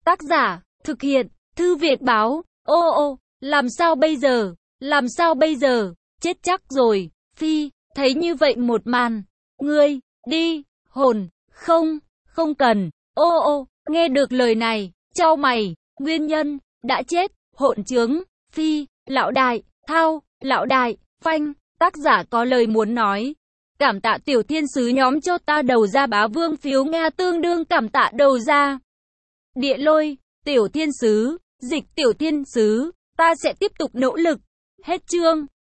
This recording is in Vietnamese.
Tác giả, thực hiện, Thư viện báo. Ô, làm sao bây giờ? Làm sao bây giờ? Chết chắc rồi. Phi, thấy như vậy một màn. Ngươi, đi, hồn, không cần. Ô, nghe được lời này, chau mày, nguyên nhân, đã chết, hỗn trướng. Phi, lão đại, thao, lão đại, phanh, tác giả có lời muốn nói. Cảm tạ tiểu thiên sứ nhóm cho ta đầu ra bá vương phiếu Nga tương đương cảm tạ đầu ra. Địa lôi, tiểu thiên sứ, dịch tiểu thiên sứ, ta sẽ tiếp tục nỗ lực. Hết chương.